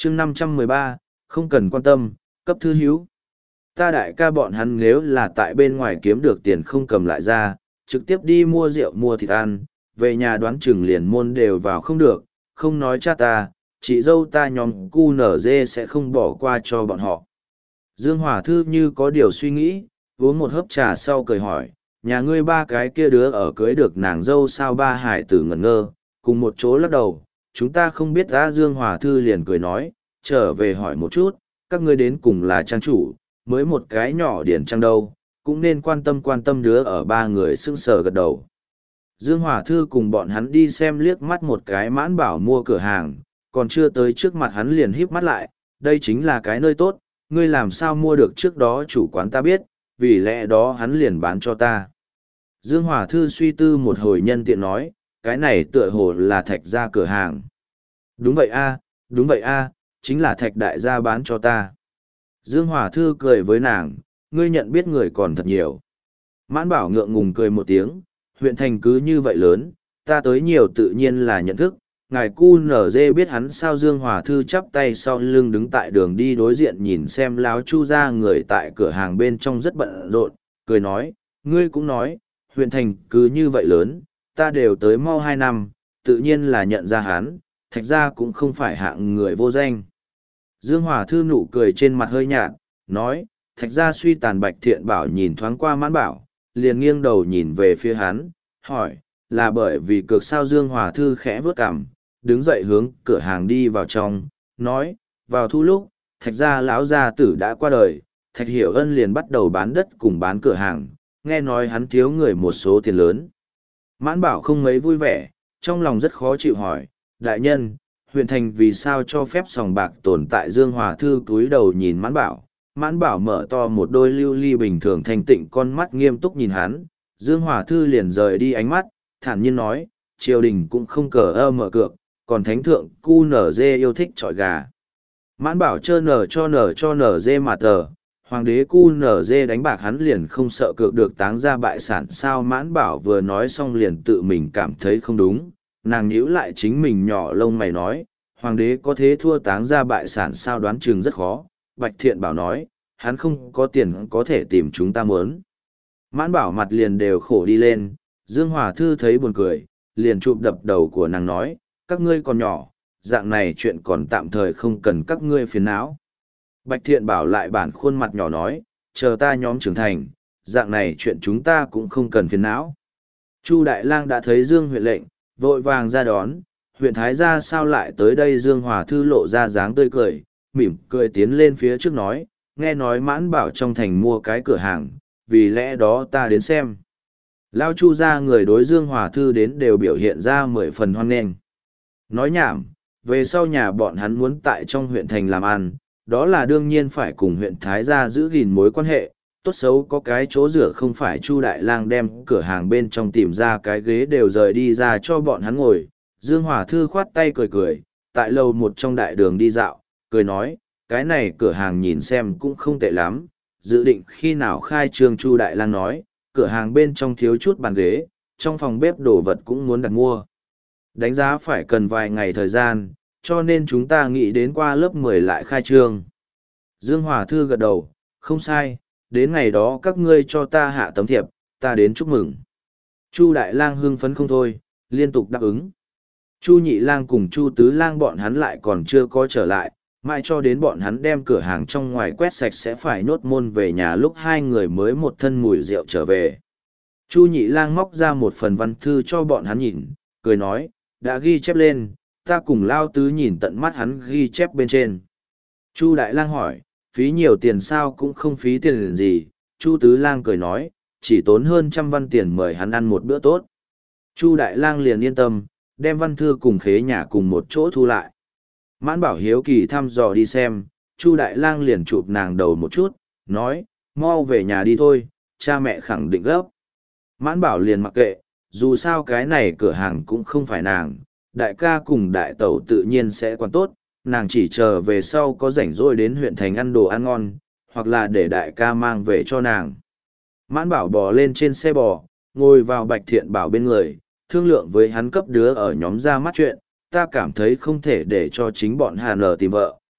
chương 513, không cần quan tâm, cấp thư hữu. Ta đại ca bọn hắn nếu là tại bên ngoài kiếm được tiền không cầm lại ra, trực tiếp đi mua rượu mua thịt ăn, về nhà đoán chừng liền môn đều vào không được, không nói cha ta, chị dâu ta nhóm cu nở dê sẽ không bỏ qua cho bọn họ. Dương Hòa Thư như có điều suy nghĩ, uống một hớp trà sau cười hỏi, nhà ngươi ba cái kia đứa ở cưới được nàng dâu sao? Ba hải tử ngẩn ngơ, cùng một chỗ lắc đầu, chúng ta không biết. Ra Dương Hòa Thư liền cười nói, trở về hỏi một chút, các ngươi đến cùng là trang chủ, mới một cái nhỏ điển trang đâu, cũng nên quan tâm đứa ở. Ba người sững sờ gật đầu. Dương Hòa Thư cùng bọn hắn đi xem liếc mắt một cái Mãn Bảo mua cửa hàng, còn chưa tới trước mặt hắn liền híp mắt lại, đây chính là cái nơi tốt, ngươi làm sao mua được? Trước đó chủ quán ta biết, vì lẽ đó hắn liền bán cho ta. Dương Hòa Thư suy tư một hồi nhân tiện nói, cái này tựa hồ là Thạch gia cửa hàng. Đúng vậy a, đúng vậy a, chính là Thạch đại gia bán cho ta. Dương Hòa Thư cười với nàng, ngươi nhận biết người còn thật nhiều. Mãn Bảo ngượng ngùng cười một tiếng, huyện thành cứ như vậy lớn, ta tới nhiều tự nhiên là nhận thức, ngài cu nở dê biết hắn sao? Dương Hòa Thư chắp tay sau lưng đứng tại đường đi đối diện nhìn xem láo Chu ra người tại cửa hàng bên trong rất bận rộn, cười nói, ngươi cũng nói, huyện thành cứ như vậy lớn, ta đều tới mau 2 năm, tự nhiên là nhận ra hắn, Thạch ra cũng không phải hạng người vô danh. Dương Hòa Thư nụ cười trên mặt hơi nhạt, nói, Thạch ra suy tàn. Bạch Thiện Bảo nhìn thoáng qua Mãn Bảo, liền nghiêng đầu nhìn về phía hắn, hỏi, là bởi vì cược sao? Dương Hòa Thư khẽ vớt cằm, đứng dậy hướng cửa hàng đi vào trong, nói, vào thu lúc, Thạch gia lão gia tử đã qua đời, Thạch Hiểu Ân liền bắt đầu bán đất cùng bán cửa hàng, nghe nói hắn thiếu người một số tiền lớn. Mãn Bảo không mấy vui vẻ, trong lòng rất khó chịu hỏi, đại nhân, huyện thành vì sao cho phép sòng bạc tồn tại? Dương Hòa Thư cúi đầu nhìn Mãn Bảo mở to một đôi lưu ly bình thường thanh tịnh con mắt nghiêm túc nhìn hắn. Dương Hòa Thư liền rời đi ánh mắt, thản nhiên nói, triều đình cũng không cờ mở cược, còn thánh thượng cu nở dê yêu thích trọi gà. Mãn Bảo chơ nở cho nở dê mà tờ, hoàng đế cu nở dê đánh bạc hắn liền không sợ cược được táng ra bại sản sao? Mãn Bảo vừa nói xong liền tự mình cảm thấy không đúng, nàng nhíu lại chính mình nhỏ lông mày nói, hoàng đế có thế thua táng ra bại sản sao? Đoán chừng rất khó. Bạch Thiện Bảo nói, hắn không có tiền có thể tìm chúng ta muốn. Mãn Bảo mặt liền đều khổ đi lên, Dương Hòa Thư thấy buồn cười, liền chụp đập đầu của nàng nói, các ngươi còn nhỏ, dạng này chuyện còn tạm thời không cần các ngươi phiền não. Bạch Thiện Bảo lại bản khuôn mặt nhỏ nói, chờ ta nhóm trưởng thành, dạng này chuyện chúng ta cũng không cần phiền não. Chu Đại Lang đã thấy Dương huyện lệnh, vội vàng ra đón, huyện Thái gia sao lại tới đây? Dương Hòa Thư lộ ra dáng tươi cười, mỉm cười tiến lên phía trước nói, nghe nói Mãn Bảo trong thành mua cái cửa hàng, vì lẽ đó ta đến xem. Lao Chu ra người đối Dương Hòa Thư đến đều biểu hiện ra 10 phần hoan nghênh. Nói nhảm, về sau nhà bọn hắn muốn tại trong huyện thành làm ăn, đó là đương nhiên phải cùng huyện Thái gia giữ gìn mối quan hệ, tốt xấu có cái chỗ rửa không phải Chu Đại Lang đem cửa hàng bên trong tìm ra cái ghế đều rời đi ra cho bọn hắn ngồi. Dương Hòa Thư khoát tay cười cười, tại lầu một trong đại đường đi dạo, cười nói, cái này cửa hàng nhìn xem cũng không tệ lắm, dự định khi nào khai trương? Chu Đại Lang nói, cửa hàng bên trong thiếu chút bàn ghế, trong phòng bếp đồ vật cũng muốn đặt mua. Đánh giá phải cần vài ngày thời gian, cho nên chúng ta nghĩ đến qua lớp 10 lại khai trương. Dương Hòa Thư gật đầu, không sai, đến ngày đó các ngươi cho ta hạ tấm thiệp, ta đến chúc mừng. Chu Đại Lang hưng phấn không thôi, liên tục đáp ứng. Chu Nhị Lang cùng Chu Tứ Lang bọn hắn lại còn chưa có trở lại, mãi cho đến bọn hắn đem cửa hàng trong ngoài quét sạch sẽ phải nhốt môn về nhà lúc hai người mới một thân mùi rượu trở về. Chu Nhị Lang móc ra một phần văn thư cho bọn hắn nhìn, cười nói, đã ghi chép lên, ta cùng Lao Tứ nhìn tận mắt hắn ghi chép bên trên. Chu Đại Lang hỏi, phí nhiều tiền sao? Cũng không phí tiền gì. Chu Tứ Lang cười nói, chỉ tốn hơn 100 văn tiền mời hắn ăn một bữa tốt. Chu Đại Lang liền yên tâm, đem văn thư cùng khế nhà cùng một chỗ thu lại. Mãn Bảo hiếu kỳ thăm dò đi xem, Chu Đại Lang liền chụp nàng đầu một chút, nói, mau về nhà đi thôi, cha mẹ khẳng định gấp. Mãn Bảo liền mặc kệ, dù sao cái này cửa hàng cũng không phải nàng, đại ca cùng đại tẩu tự nhiên sẽ quản tốt, nàng chỉ chờ về sau có rảnh rỗi đến huyện thành ăn đồ ăn ngon, hoặc là để đại ca mang về cho nàng. Mãn Bảo bò lên trên xe bò, ngồi vào Bạch Thiện Bảo bên người, thương lượng với hắn cấp đứa ở nhóm ra mắt chuyện, ta cảm thấy không thể để cho chính bọn Hà Nở tìm vợ,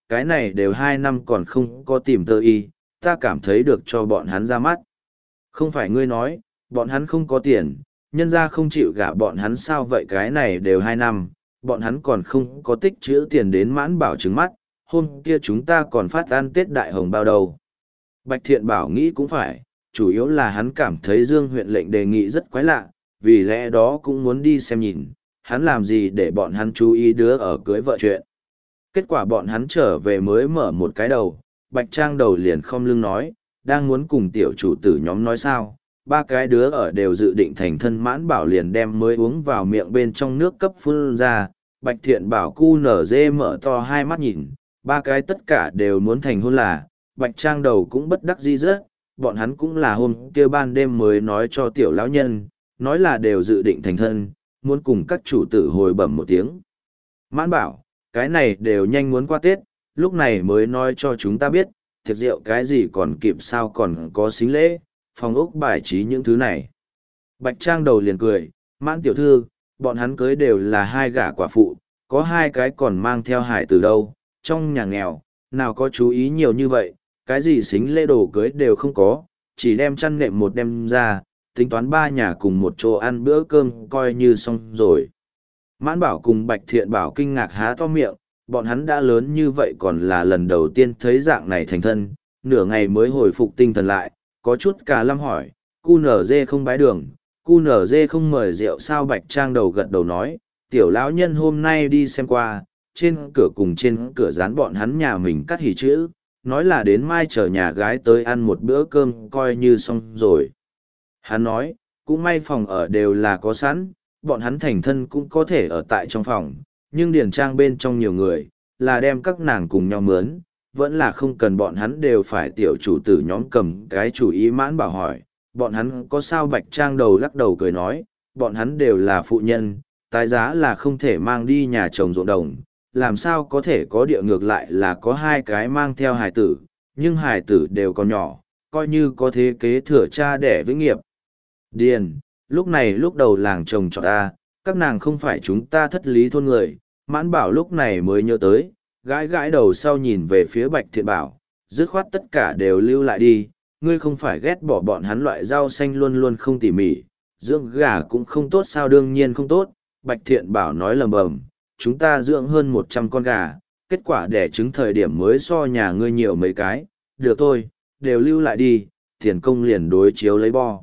cái này đều 2 năm còn không có tìm tơ y, ta cảm thấy được cho bọn hắn ra mắt. Không phải ngươi nói, bọn hắn không có tiền, nhân ra không chịu gả bọn hắn sao vậy, cái này đều 2 năm, bọn hắn còn không có tích trữ tiền đến Mãn Bảo trứng mắt, hôm kia chúng ta còn phát ăn Tết đại hồng bao đầu. Bạch Thiện Bảo nghĩ cũng phải, chủ yếu là hắn cảm thấy Dương huyện lệnh đề nghị rất quái lạ, vì lẽ đó cũng muốn đi xem nhìn, hắn làm gì để bọn hắn chú ý đứa ở cưới vợ chuyện. Kết quả bọn hắn trở về mới mở một cái đầu, Bạch Trang đầu liền không lưng nói, đang muốn cùng tiểu chủ tử nhóm nói sao, ba cái đứa ở đều dự định thành thân. Mãn Bảo liền đem mới uống vào miệng bên trong nước cấp phun ra. Bạch Thiện Bảo cu nở dê mở to hai mắt nhìn, ba cái tất cả đều muốn thành hôn là, Bạch Trang đầu cũng bất đắc dĩ rất, bọn hắn cũng là hôm kia ban đêm mới nói cho tiểu lão nhân, nói là đều dự định thành thân, muốn cùng các chủ tử hồi bẩm một tiếng. Mãn Bảo, cái này đều nhanh muốn qua Tết, lúc này mới nói cho chúng ta biết, thiệt rượu cái gì còn kịp sao, còn có xính lễ, phòng ốc bài trí những thứ này. Bạch Trang đầu liền cười, Mãn tiểu thư, bọn hắn cưới đều là hai gả quả phụ, có hai cái còn mang theo hải từ đâu, trong nhà nghèo, nào có chú ý nhiều như vậy, cái gì xính lễ đồ cưới đều không có, chỉ đem chăn nệm một đem ra, tính toán ba nhà cùng một chỗ ăn bữa cơm coi như xong rồi. Mãn Bảo cùng Bạch Thiện Bảo kinh ngạc há to miệng, bọn hắn đã lớn như vậy còn là lần đầu tiên thấy dạng này thành thân, nửa ngày mới hồi phục tinh thần lại, có chút cả lâm hỏi, cu nở dê không bái đường, cu nở dê không mời rượu sao. Bạch Trang đầu gật đầu nói, tiểu lão nhân hôm nay đi xem qua, trên cửa cùng trên cửa dán bọn hắn nhà mình cắt hỉ chữ, nói là đến mai chờ nhà gái tới ăn một bữa cơm coi như xong rồi. Hắn nói, cũng may phòng ở đều là có sẵn, bọn hắn thành thân cũng có thể ở tại trong phòng, nhưng điển trang bên trong nhiều người, là đem các nàng cùng nhau mướn, vẫn là không cần bọn hắn đều phải tiểu chủ tử nhóm cầm cái chủ ý. Mãn Bảo hỏi, bọn hắn có sao? Bạch Trang đầu lắc đầu cười nói, bọn hắn đều là phụ nhân, tái giá là không thể mang đi nhà chồng ruộng đồng, làm sao có thể có địa, ngược lại là có hai cái mang theo hài tử, nhưng hài tử đều còn nhỏ, coi như có thế kế thừa cha đẻ vĩnh nghiệp. Điền, lúc này lúc đầu làng chồng cho ta, các nàng không phải chúng ta thất lý thôn người. Mãn Bảo lúc này mới nhớ tới, gãi gãi đầu sau nhìn về phía Bạch Thiện Bảo, dứt khoát tất cả đều lưu lại đi, ngươi không phải ghét bỏ bọn hắn loại rau xanh luôn luôn không tỉ mỉ, dưỡng gà cũng không tốt sao? Đương nhiên không tốt. Bạch Thiện Bảo nói lầm bầm, chúng ta dưỡng hơn 100 con gà, kết quả đẻ trứng thời điểm mới so nhà ngươi nhiều mấy cái, được thôi, đều lưu lại đi, tiền công liền đối chiếu lấy bo.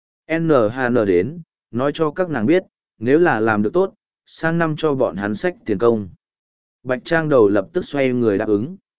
NHN đến, nói cho các nàng biết, nếu là làm được tốt, sang năm cho bọn hắn xách tiền công. Bạch Trang đầu lập tức xoay người đáp ứng.